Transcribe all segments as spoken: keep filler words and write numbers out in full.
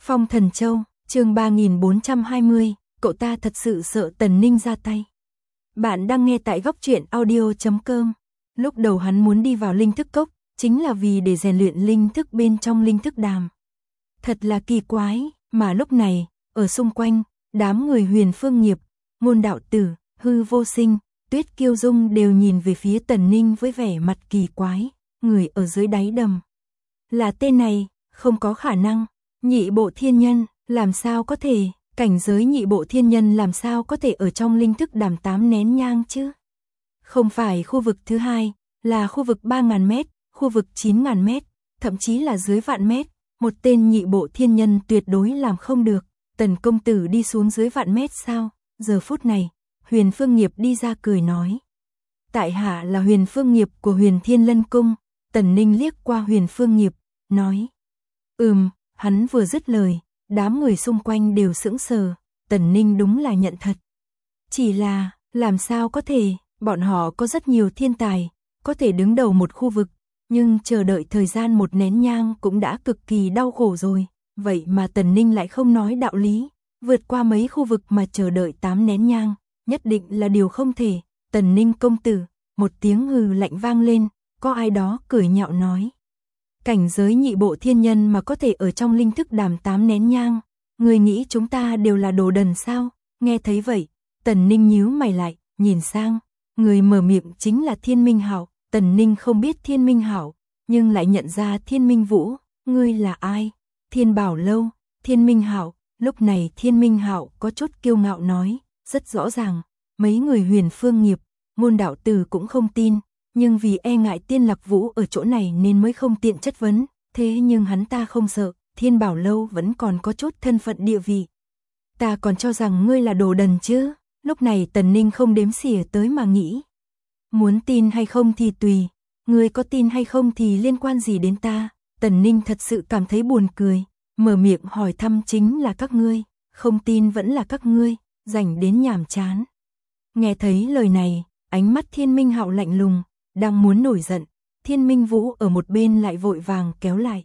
Phong Thần Châu, chương ba nghìn bốn trăm hai mươi, cậu ta thật sự sợ Tần Ninh ra tay. Bạn đang nghe tại góc truyện audio chấm com. Lúc đầu hắn muốn đi vào linh thức cốc, chính là vì để rèn luyện linh thức bên trong linh thức đàm. Thật là kỳ quái, mà lúc này, ở xung quanh, đám người Huyền Phương Nghiệp, Ngôn Đạo Tử, Hư Vô Sinh, Tuyết Kiêu Dung đều nhìn về phía Tần Ninh với vẻ mặt kỳ quái, người ở dưới đáy đầm. Là tên này, không có khả năng, nhị bộ thiên nhân, làm sao có thể, cảnh giới nhị bộ thiên nhân làm sao có thể ở trong linh thức đàm tám nén nhang chứ? Không phải khu vực thứ hai, là khu vực ba nghìn mét, khu vực chín nghìn mét, thậm chí là dưới vạn mét, một tên nhị bộ thiên nhân tuyệt đối làm không được. Tần công tử đi xuống dưới vạn mét sao? Giờ phút này, Huyền Phương Nghiệp đi ra cười nói. Tại hạ là Huyền Phương Nghiệp của Huyền Thiên Lân Cung. Tần Ninh liếc qua Huyền Phương Nghiệp, nói. Ừm, hắn vừa dứt lời, đám người xung quanh đều sững sờ, Tần Ninh đúng là nhận thật. Chỉ là, làm sao có thể, bọn họ có rất nhiều thiên tài, có thể đứng đầu một khu vực, nhưng chờ đợi thời gian một nén nhang cũng đã cực kỳ đau khổ rồi, vậy mà Tần Ninh lại không nói đạo lý, vượt qua mấy khu vực mà chờ đợi tám nén nhang, nhất định là điều không thể. Tần Ninh công tử, một tiếng hừ lạnh vang lên, có ai đó cười nhạo nói. Cảnh giới nhị bộ thiên nhân mà có thể ở trong linh thức đàm tám nén nhang, người nghĩ chúng ta đều là đồ đần sao? Nghe thấy vậy, Tần Ninh nhíu mày lại, nhìn sang, người mở miệng chính là Thiên Minh Hạo. Tần Ninh không biết Thiên Minh Hạo, nhưng lại nhận ra Thiên Minh Vũ. Ngươi là ai? Thiên Bảo Lâu. Thiên Minh Hạo. Lúc này Thiên Minh Hạo có chút kiêu ngạo nói, rất rõ ràng, mấy người Huyền Phương Nghiệp, Ngôn Đạo Tử cũng không tin, nhưng vì e ngại Tiên Lạc Vũ ở chỗ này nên mới không tiện chất vấn, thế nhưng hắn ta không sợ, Thiên Bảo Lâu vẫn còn có chút thân phận địa vị. Ta còn cho rằng ngươi là đồ đần chứ? Lúc này Tần Ninh không đếm xỉa tới mà nghĩ. Muốn tin hay không thì tùy, ngươi có tin hay không thì liên quan gì đến ta? Tần Ninh thật sự cảm thấy buồn cười, mở miệng hỏi thăm chính là các ngươi, không tin vẫn là các ngươi, rảnh đến nhàm chán. Nghe thấy lời này, ánh mắt Thiên Minh Hạo lạnh lùng, đang muốn nổi giận, Thiên Minh Vũ ở một bên lại vội vàng kéo lại.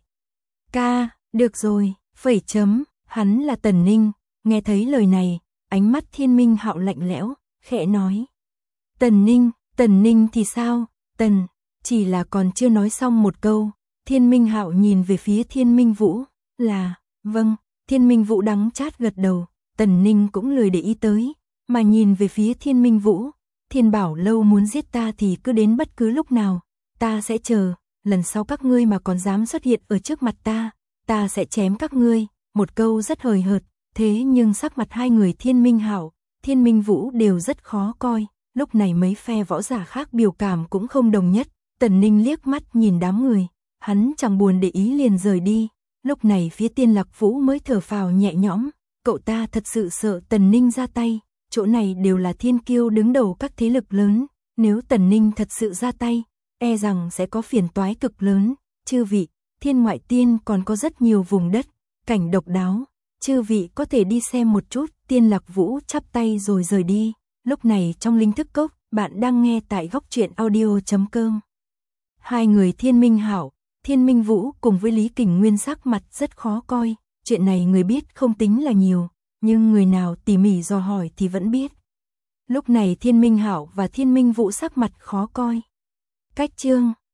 Ca, được rồi, phẩy chấm, hắn là Tần Ninh. Nghe thấy lời này, ánh mắt Thiên Minh Hạo lạnh lẽo, khẽ nói. Tần Ninh, Tần Ninh thì sao? Tần, chỉ là còn chưa nói xong một câu, Thiên Minh Hạo nhìn về phía Thiên Minh Vũ, là, vâng, Thiên Minh Vũ đắng chát gật đầu, Tần Ninh cũng lười để ý tới, mà nhìn về phía Thiên Minh Vũ. Thiên Bảo Lâu muốn giết ta thì cứ đến bất cứ lúc nào, ta sẽ chờ, lần sau các ngươi mà còn dám xuất hiện ở trước mặt ta, ta sẽ chém các ngươi. Một câu rất hời hợt, thế nhưng sắc mặt hai người Thiên Minh Hạo, Thiên Minh Vũ đều rất khó coi, lúc này mấy phe võ giả khác biểu cảm cũng không đồng nhất. Tần Ninh liếc mắt nhìn đám người, hắn chẳng buồn để ý liền rời đi, lúc này phía Tiên Lạc Vũ mới thở phào nhẹ nhõm, cậu ta thật sự sợ Tần Ninh ra tay. Chỗ này đều là thiên kiêu đứng đầu các thế lực lớn, nếu Tần Ninh thật sự ra tay, e rằng sẽ có phiền toái cực lớn. Chư vị, Thiên Ngoại Tiên còn có rất nhiều vùng đất, cảnh độc đáo, chư vị có thể đi xem một chút. Tiên Lạc Vũ chắp tay rồi rời đi. Lúc này trong linh thức cốc, bạn đang nghe tại góc truyện audio chấm com. Hai người Thiên Minh Hạo, Thiên Minh Vũ cùng với Lý Kình Nguyên sắc mặt rất khó coi, chuyện này người biết không tính là nhiều, nhưng người nào tỉ mỉ dò hỏi thì vẫn biết. Lúc này Thiên Minh Hạo và Thiên Minh Vũ sắc mặt khó coi. Cách chương